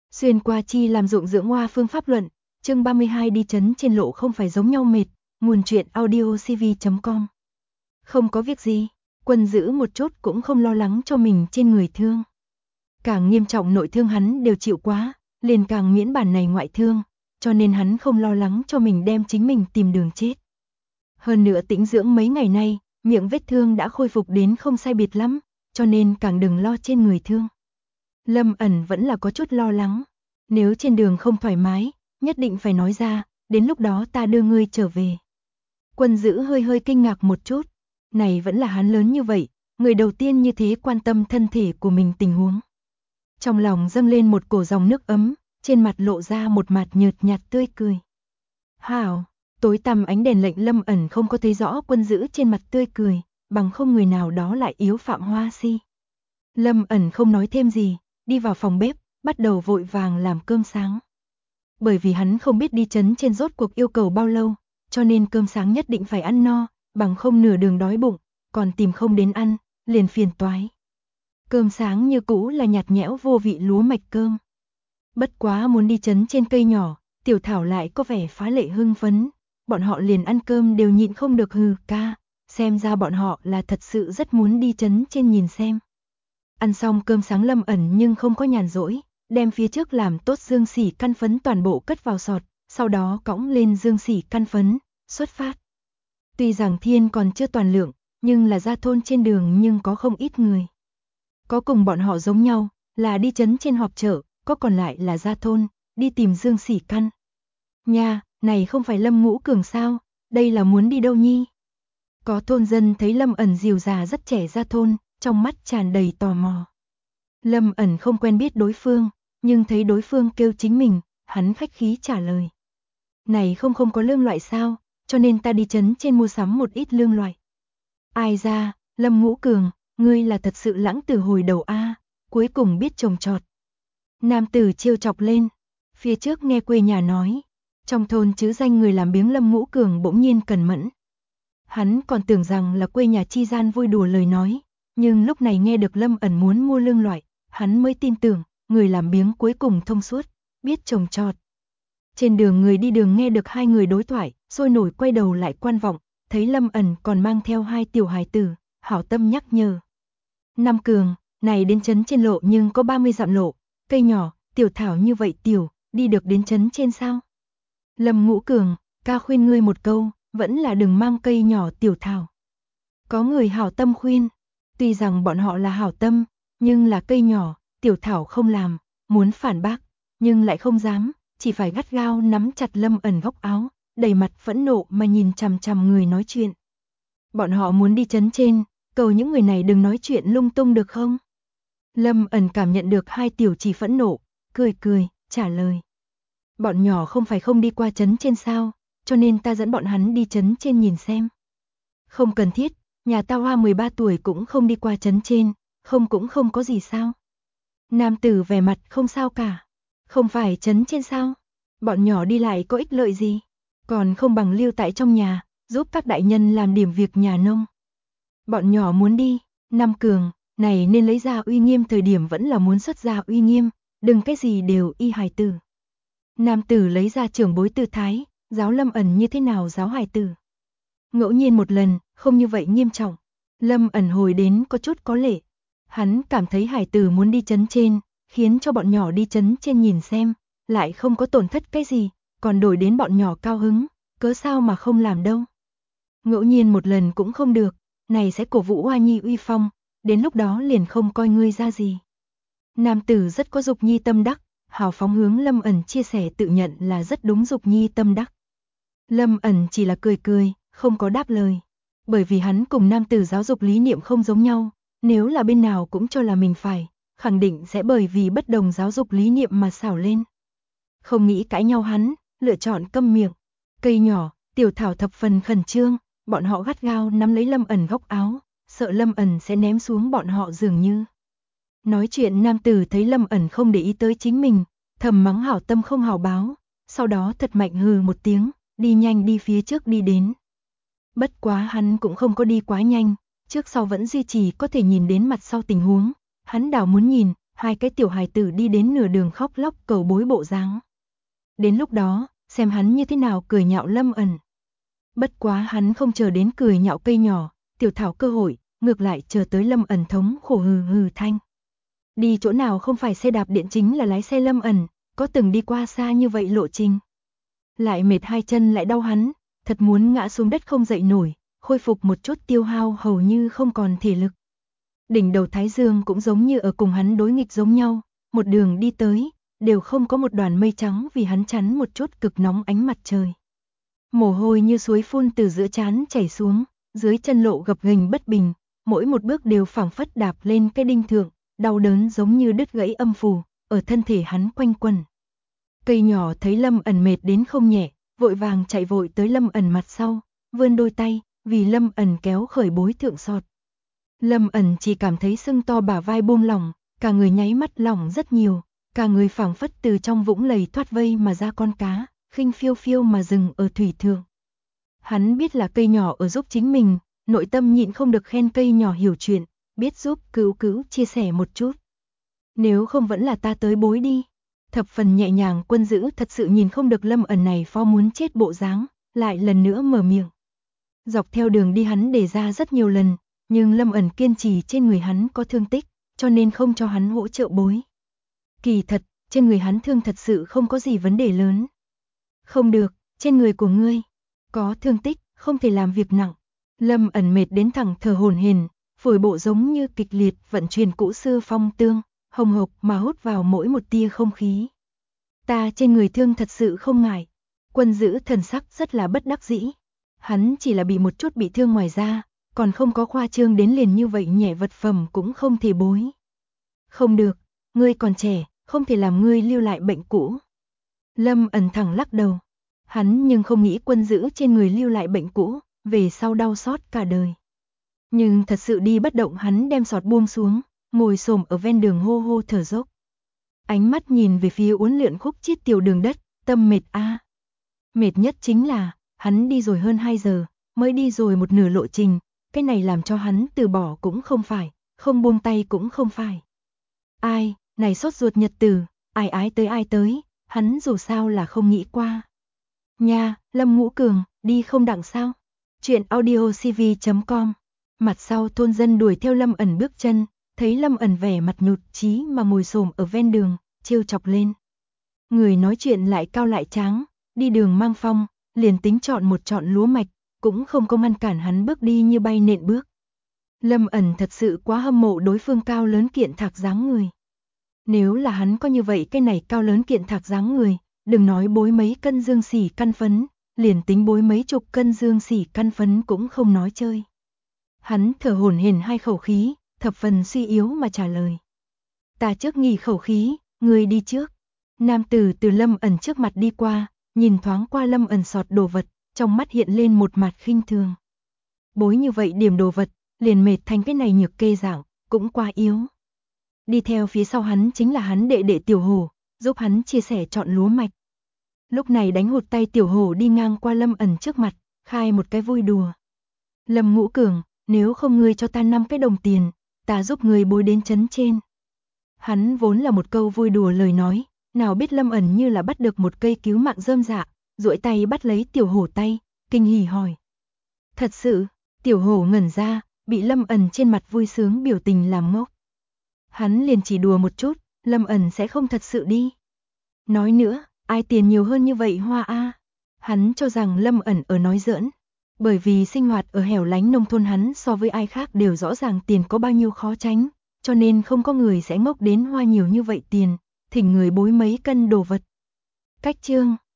Xuyên qua chi làm ruộng dưỡng hoa phương pháp luận, chương 32 đi chấn trên lộ không phải giống nhau mệt, nguồn truyện audiocv.com. Không có việc gì, Quân giữ một chút cũng không lo lắng cho mình trên người thương. Càng nghiêm trọng nội thương hắn đều chịu quá, liền càng miễn bản này ngoại thương, cho nên hắn không lo lắng cho mình đem chính mình tìm đường chết. Hơn nữa tĩnh dưỡng mấy ngày nay, miệng vết thương đã khôi phục đến không sai biệt lắm, cho nên càng đừng lo trên người thương. Lâm ẩn vẫn là có chút lo lắng, nếu trên đường không thoải mái, nhất định phải nói ra, đến lúc đó ta đưa ngươi trở về. Quân giữ hơi kinh ngạc một chút, này vẫn là hắn lớn như vậy, người đầu tiên như thế quan tâm thân thể của mình tình huống. Trong lòng dâng lên một cổ dòng nước ấm, trên mặt lộ ra một mặt nhợt nhạt tươi cười. Hảo, tối tăm ánh đèn lệnh Lâm ẩn không có thấy rõ Quân giữ trên mặt tươi cười, bằng không người nào đó lại yếu Phạm Hoa Si. Lâm ẩn không nói thêm gì, đi vào phòng bếp, bắt đầu vội vàng làm cơm sáng. Bởi vì hắn không biết đi chấn trên rốt cuộc yêu cầu bao lâu, cho nên cơm sáng nhất định phải ăn no, bằng không nửa đường đói bụng, còn tìm không đến ăn, liền phiền toái. Cơm sáng như cũ là nhạt nhẽo vô vị lúa mạch cơm. Bất quá muốn đi chấn trên cây nhỏ, Tiểu Thảo lại có vẻ phá lệ hưng phấn, bọn họ liền ăn cơm đều nhịn không được hừ ca, xem ra bọn họ là thật sự rất muốn đi chấn trên nhìn xem. Ăn xong cơm sáng Lâm ẩn nhưng không có nhàn rỗi, đem phía trước làm tốt dương sỉ căn phấn toàn bộ cất vào sọt, sau đó cõng lên dương sỉ căn phấn, xuất phát. Tuy rằng thiên còn chưa toàn lượng, nhưng là ra thôn trên đường nhưng có không ít người. Có cùng bọn họ giống nhau, là đi chấn trên họp chợ, có còn lại là ra thôn, đi tìm dương sỉ căn. Nha, này không phải Lâm Ngũ Cường sao, đây là muốn đi đâu nhi? Có thôn dân thấy Lâm ẩn dìu già rất trẻ ra thôn, trong mắt tràn đầy tò mò. Lâm ẩn không quen biết đối phương, nhưng thấy đối phương kêu chính mình, hắn khách khí trả lời. Này không có lương loại sao, cho nên ta đi chấn trên mua sắm một ít lương loại. Ai ra, Lâm Ngũ Cường, ngươi là thật sự lãng từ hồi đầu a, cuối cùng biết trồng trọt. Nam tử trêu chọc lên, phía trước nghe quê nhà nói, trong thôn chứ danh người làm biếng Lâm Ngũ Cường bỗng nhiên cẩn mẫn. Hắn còn tưởng rằng là quê nhà chi gian vui đùa lời nói, nhưng lúc này nghe được Lâm ẩn muốn mua lương loại, hắn mới tin tưởng, người làm biếng cuối cùng thông suốt, biết trồng trọt. Trên đường người đi đường nghe được hai người đối thoại, sôi nổi quay đầu lại quan vọng, thấy Lâm ẩn còn mang theo hai tiểu hài tử, hảo tâm nhắc nhở. Nam Cường, này đến chấn trên lộ nhưng có 30 dặm lộ, cây nhỏ, Tiểu Thảo như vậy tiểu, đi được đến chấn trên sao? Lâm Ngũ Cường, ca khuyên ngươi một câu, vẫn là đừng mang cây nhỏ Tiểu Thảo. Có người hảo tâm khuyên, tuy rằng bọn họ là hảo tâm, nhưng là cây nhỏ, Tiểu Thảo không làm, muốn phản bác, nhưng lại không dám, chỉ phải gắt gao nắm chặt Lâm ẩn góc áo, đầy mặt phẫn nộ mà nhìn chằm chằm người nói chuyện. Bọn họ muốn đi chấn trên, cầu những người này đừng nói chuyện lung tung được không? Lâm ẩn cảm nhận được hai tiểu chỉ phẫn nộ, cười, trả lời. Bọn nhỏ không phải không đi qua chấn trên sao, cho nên ta dẫn bọn hắn đi chấn trên nhìn xem. Không cần thiết, nhà ta Hoa 13 tuổi cũng không đi qua chấn trên, cũng không có gì sao. Nam tử vẻ mặt không sao cả. Không phải chấn trên sao? Bọn nhỏ đi lại có ích lợi gì? Còn không bằng lưu tại trong nhà, giúp các đại nhân làm điểm việc nhà nông. Bọn nhỏ muốn đi, Nam Cường, này nên lấy ra uy nghiêm thời điểm vẫn là muốn xuất ra uy nghiêm, đừng cái gì đều y hài tử. Nam tử lấy ra trưởng bối tư thái, giáo Lâm ẩn như thế nào giáo hài tử. Ngẫu nhiên một lần, không như vậy nghiêm trọng. Lâm ẩn hồi đến có chút có lệ. Hắn cảm thấy hải tử muốn đi chấn trên, khiến cho bọn nhỏ đi chấn trên nhìn xem, lại không có tổn thất cái gì, còn đổi đến bọn nhỏ cao hứng, cớ sao mà không làm đâu. Ngẫu nhiên một lần cũng không được, này sẽ cổ vũ Hoa Nhi uy phong, đến lúc đó liền không coi ngươi ra gì. Nam tử rất có dục nhi tâm đắc, hào phóng hướng Lâm ẩn chia sẻ tự nhận là rất đúng dục nhi tâm đắc. Lâm ẩn chỉ là cười, không có đáp lời, bởi vì hắn cùng nam tử giáo dục lý niệm không giống nhau, nếu là bên nào cũng cho là mình phải, khẳng định sẽ bởi vì bất đồng giáo dục lý niệm mà xảo lên. Không nghĩ cãi nhau hắn, lựa chọn câm miệng. Cây nhỏ, Tiểu Thảo thập phần khẩn trương, bọn họ gắt gao nắm lấy Lâm ẩn góc áo, sợ Lâm ẩn sẽ ném xuống bọn họ dường như. Nói chuyện nam tử thấy Lâm ẩn không để ý tới chính mình, thầm mắng hảo tâm không hảo báo, sau đó thật mạnh hừ một tiếng, đi nhanh đi phía trước đi đến. Bất quá hắn cũng không có đi quá nhanh, trước sau vẫn duy trì có thể nhìn đến mặt sau tình huống, hắn đảo muốn nhìn, hai cái tiểu hài tử đi đến nửa đường khóc lóc cầu bối bộ dáng. Đến lúc đó, xem hắn như thế nào cười nhạo Lâm ẩn. Bất quá hắn không chờ đến cười nhạo cây nhỏ, tiểu thảo cơ hội, ngược lại chờ tới Lâm ẩn thống khổ hừ hừ thanh. Đi chỗ nào không phải xe đạp điện chính là lái xe Lâm ẩn, có từng đi qua xa như vậy lộ trình. Lại mệt hai chân lại đau hắn, thật muốn ngã xuống đất không dậy nổi, khôi phục một chút tiêu hao hầu như không còn thể lực. Đỉnh đầu thái dương cũng giống như ở cùng hắn đối nghịch giống nhau, một đường đi tới, đều không có một đoàn mây trắng vì hắn chắn một chút cực nóng ánh mặt trời. Mồ hôi như suối phun từ giữa trán chảy xuống, dưới chân lộ gập ghềnh bất bình, mỗi một bước đều phảng phất đạp lên cái đinh thượng, đau đớn giống như đứt gãy âm phù, ở thân thể hắn quanh quẩn. Cây nhỏ thấy Lâm ẩn mệt đến không nhẹ, vội vàng chạy vội tới Lâm ẩn mặt sau, vươn đôi tay, vì Lâm ẩn kéo khởi bối thượng sọt. Lâm ẩn chỉ cảm thấy sưng to bả vai buông lỏng, cả người nháy mắt lỏng rất nhiều, cả người phảng phất từ trong vũng lầy thoát vây mà ra con cá, khinh phiêu phiêu mà dừng ở thủy thượng. Hắn biết là cây nhỏ ở giúp chính mình, nội tâm nhịn không được khen cây nhỏ hiểu chuyện, biết giúp cứu chia sẻ một chút. Nếu không vẫn là ta tới bối đi. Thập phần nhẹ nhàng Quân Dữ thật sự nhìn không được Lâm ẩn này pho muốn chết bộ dáng, lại lần nữa mở miệng. Dọc theo đường đi hắn đề ra rất nhiều lần, nhưng Lâm ẩn kiên trì trên người hắn có thương tích, cho nên không cho hắn hỗ trợ bối. Kỳ thật, trên người hắn thương thật sự không có gì vấn đề lớn. Không được, trên người của ngươi có thương tích, không thể làm việc nặng. Lâm ẩn mệt đến thẳng thở hổn hển, phổi bộ giống như kịch liệt vận chuyển cũ xưa phong tương, hồng hộc mà hút vào mỗi một tia không khí. Ta trên người thương thật sự không ngại. Quân Dữ thần sắc rất là bất đắc dĩ. Hắn chỉ là bị một chút bị thương ngoài da, còn không có khoa trương đến liền như vậy nhẹ vật phẩm cũng không thể bối. Không được, ngươi còn trẻ, không thể làm ngươi lưu lại bệnh cũ. Lâm ẩn thẳng lắc đầu. Hắn nhưng không nghĩ Quân Dữ trên người lưu lại bệnh cũ, về sau đau xót cả đời. Nhưng thật sự đi bất động hắn đem sọt buông xuống, ngồi xổm ở ven đường hô hô thở dốc. Ánh mắt nhìn về phía uốn lượn khúc chiết tiểu đường đất, tâm mệt a. Mệt nhất chính là, hắn đi rồi hơn 2 giờ, mới đi rồi một nửa lộ trình, cái này làm cho hắn từ bỏ cũng không phải, không buông tay cũng không phải. Ai, này sốt ruột nhật tử, ai ai tới, hắn dù sao là không nghĩ qua. Nha, Lâm Ngũ Cường, đi không đặng sao? Chuyện audiocv.com. Mặt sau thôn dân đuổi theo Lâm ẩn bước chân, thấy Lâm ẩn vẻ mặt nhụt chí mà ngồi xổm ở ven đường, trêu chọc lên. Người nói chuyện lại cao lại tráng, đi đường mang phong, liền tính chọn một chọn lúa mạch, cũng không có ngăn cản hắn bước đi như bay nện bước. Lâm ẩn thật sự quá hâm mộ đối phương cao lớn kiện thạc dáng người. Nếu là hắn có như vậy cái này cao lớn kiện thạc dáng người, đừng nói bối mấy cân dương xỉ căn phấn, liền tính bối mấy chục cân dương xỉ căn phấn cũng không nói chơi. Hắn thở hổn hển hai khẩu khí, thập phần suy yếu mà trả lời. Ta trước nghỉ khẩu khí, ngươi đi trước. Nam tử từ Lâm ẩn trước mặt đi qua, nhìn thoáng qua Lâm ẩn sọt đồ vật, trong mắt hiện lên một mặt khinh thường. Bối như vậy điểm đồ vật, liền mệt thành cái này nhược kê dạng, cũng quá yếu. Đi theo phía sau hắn chính là hắn đệ đệ Tiểu Hổ, giúp hắn chia sẻ chọn lúa mạch. Lúc này đánh hụt tay Tiểu Hổ đi ngang qua Lâm ẩn trước mặt, khai một cái vui đùa. Lâm Ngũ Cường, nếu không ngươi cho ta 5 cái đồng tiền, ta giúp ngươi bối đến trấn trên. Hắn vốn là một câu vui đùa lời nói, nào biết Lâm ẩn như là bắt được một cây cứu mạng rơm dạ, duỗi tay bắt lấy Tiểu Hổ tay, kinh hỉ hỏi. Thật sự, Tiểu Hổ ngẩn ra, bị Lâm ẩn trên mặt vui sướng biểu tình làm ngốc. Hắn liền chỉ đùa một chút, Lâm ẩn sẽ không thật sự đi. Nói nữa, ai tiền nhiều hơn như vậy hoa a? Hắn cho rằng Lâm ẩn ở nói giỡn. Bởi vì sinh hoạt ở hẻo lánh nông thôn hắn so với ai khác đều rõ ràng tiền có bao nhiêu khó tránh, cho nên không có người sẽ ngốc đến hoa nhiều như vậy tiền, thỉnh người bối mấy cân đồ vật. Cách chương